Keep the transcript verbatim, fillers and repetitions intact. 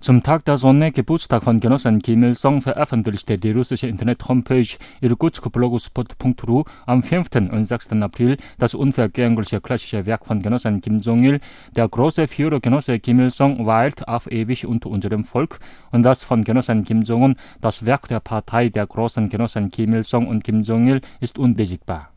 Zum Tag der Sonne, Geburtstag von Genossen Kim Il-sung, veröffentlichte die russische Internet-Homepage irkutsk blogspot punkt ru am fünften und sechsten April das unvergängliche klassische Werk von Genossen Kim Jong-il. Der große Führergenosse Kim Il-sung weilt auf ewig unter unserem Volk, und das von Genossen Kim Jong-un, das Werk der Partei der großen Genossen Kim Il-sung und Kim Jong-il, ist unbesiegbar.